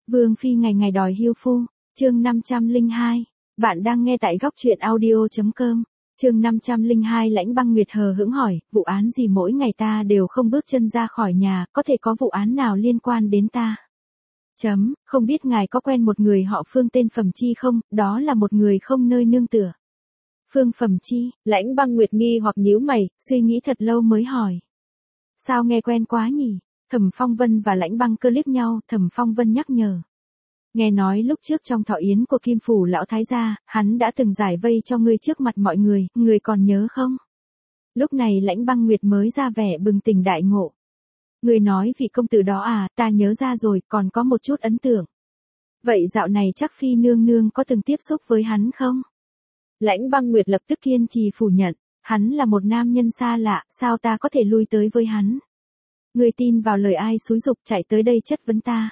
Vương phi ngày ngày đòi hiêu phu, chương 502. Bạn đang nghe tại góc truyện audio.com. Chương 502 Lãnh Băng Nguyệt hờ hững hỏi, vụ án gì mỗi ngày ta đều không bước chân ra khỏi nhà, có thể có vụ án nào liên quan đến ta? Không biết ngài có quen một người họ Phương tên Phẩm Chi không, đó là một người không nơi nương tựa. Phương Phẩm Chi, Lãnh Băng Nguyệt nghi hoặc nhíu mày, suy nghĩ thật lâu mới hỏi. Sao nghe quen quá nhỉ? Thẩm Phong Vân và Lãnh Băng Cơ liếc nhau, Thẩm Phong Vân nhắc nhở. Nghe nói lúc trước trong thọ yến của Kim Phủ Lão Thái gia, hắn đã từng giải vây cho ngươi trước mặt mọi người, ngươi còn nhớ không? Lúc này Lãnh Băng Nguyệt mới ra vẻ bừng tỉnh đại ngộ. Ngươi nói vị công tử đó à, ta nhớ ra rồi, còn có một chút ấn tượng. Vậy dạo này chắc Phi nương nương có từng tiếp xúc với hắn không? Lãnh Băng Nguyệt lập tức kiên trì phủ nhận, hắn là một nam nhân xa lạ, sao ta có thể lui tới với hắn? Ngươi tin vào lời ai xúi giục chạy tới đây chất vấn ta?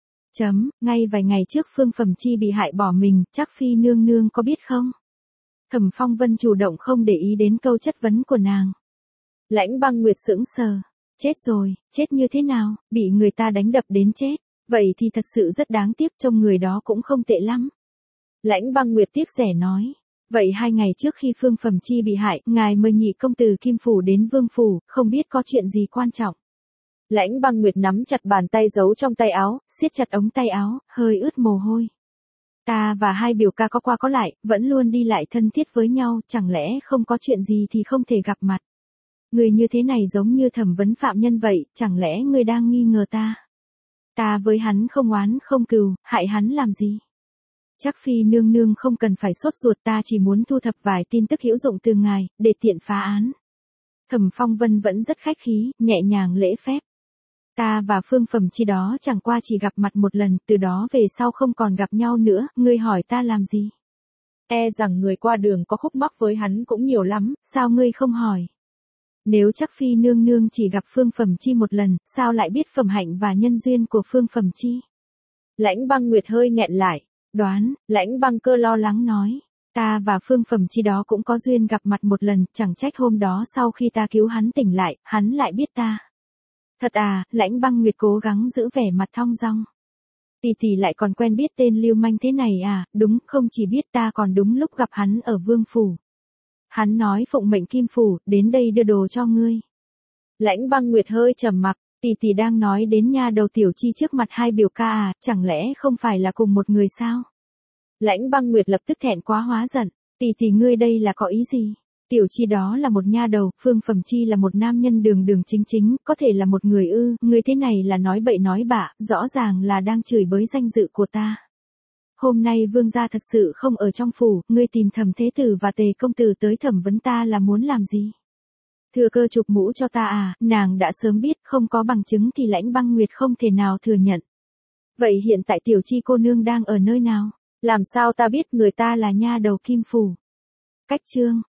Ngay vài ngày trước Phương Phẩm Chi bị hại bỏ mình, chắc Phi nương nương có biết không? Thẩm Phong Vân chủ động không để ý đến câu chất vấn của nàng. Lãnh Băng Nguyệt sững sờ. Chết rồi, chết như thế nào, bị người ta đánh đập đến chết, vậy thì thật sự rất đáng tiếc, trông người đó cũng không tệ lắm. Lãnh Băng Nguyệt tiếc rẻ nói. Vậy 2 ngày trước khi Phương Phẩm Chi bị hại, ngài mời nhị công tử Kim Phủ đến Vương Phủ, không biết có chuyện gì quan trọng. Lãnh Băng Nguyệt nắm chặt bàn tay giấu trong tay áo, siết chặt ống tay áo, hơi ướt mồ hôi. Ta và hai biểu ca có qua có lại, vẫn luôn đi lại thân thiết với nhau, chẳng lẽ không có chuyện gì thì không thể gặp mặt. Người như thế này giống như thẩm vấn phạm nhân vậy, chẳng lẽ người đang nghi ngờ ta? Ta với hắn không oán không cừu, hại hắn làm gì? Chắc Phi nương nương không cần phải sốt ruột, ta chỉ muốn thu thập vài tin tức hữu dụng từ ngài, để tiện phá án. Thẩm Phong Vân vẫn rất khách khí, nhẹ nhàng lễ phép. Ta và Phương Phẩm Chi đó chẳng qua chỉ gặp mặt một lần, từ đó về sau không còn gặp nhau nữa, ngươi hỏi ta làm gì? E rằng người qua đường có khúc mắc với hắn cũng nhiều lắm, sao ngươi không hỏi? Nếu chắc Phi nương nương chỉ gặp Phương Phẩm Chi một lần, sao lại biết phẩm hạnh và nhân duyên của Phương Phẩm Chi? Lãnh Băng Nguyệt hơi nghẹn lại, đoán, Lãnh Băng Cơ lo lắng nói. Ta và Phương Phẩm Chi đó cũng có duyên gặp mặt một lần, chẳng trách hôm đó sau khi ta cứu hắn tỉnh lại, hắn lại biết ta. Thật à, Lãnh Băng Nguyệt cố gắng giữ vẻ mặt thong dong. Tỷ lại còn quen biết tên lưu manh thế này à, đúng, không chỉ biết ta còn đúng lúc gặp hắn ở Vương Phủ. Hắn nói phụng mệnh Kim Phủ, đến đây đưa đồ cho ngươi. Lãnh Băng Nguyệt hơi trầm mặc, tỷ đang nói đến nha đầu Tiểu Chi trước mặt hai biểu ca à, chẳng lẽ không phải là cùng một người sao? Lãnh Băng Nguyệt lập tức thẹn quá hóa giận, tỷ ngươi đây là có ý gì? Tiểu Chi đó là một nha đầu, Phương Phẩm Chi là một nam nhân đường đường chính chính, có thể là một người ư, người thế này là nói bậy nói bạ, rõ ràng là đang chửi bới danh dự của ta. Hôm nay vương gia thật sự không ở trong phủ, ngươi tìm Thẩm thế tử và Tề công tử tới thẩm vấn ta là muốn làm gì? Thừa cơ chụp mũ cho ta à, nàng đã sớm biết, không có bằng chứng thì Lãnh Băng Nguyệt không thể nào thừa nhận. Vậy hiện tại Tiểu Chi cô nương đang ở nơi nào? Làm sao ta biết người ta là nha đầu Kim Phủ? Cách chương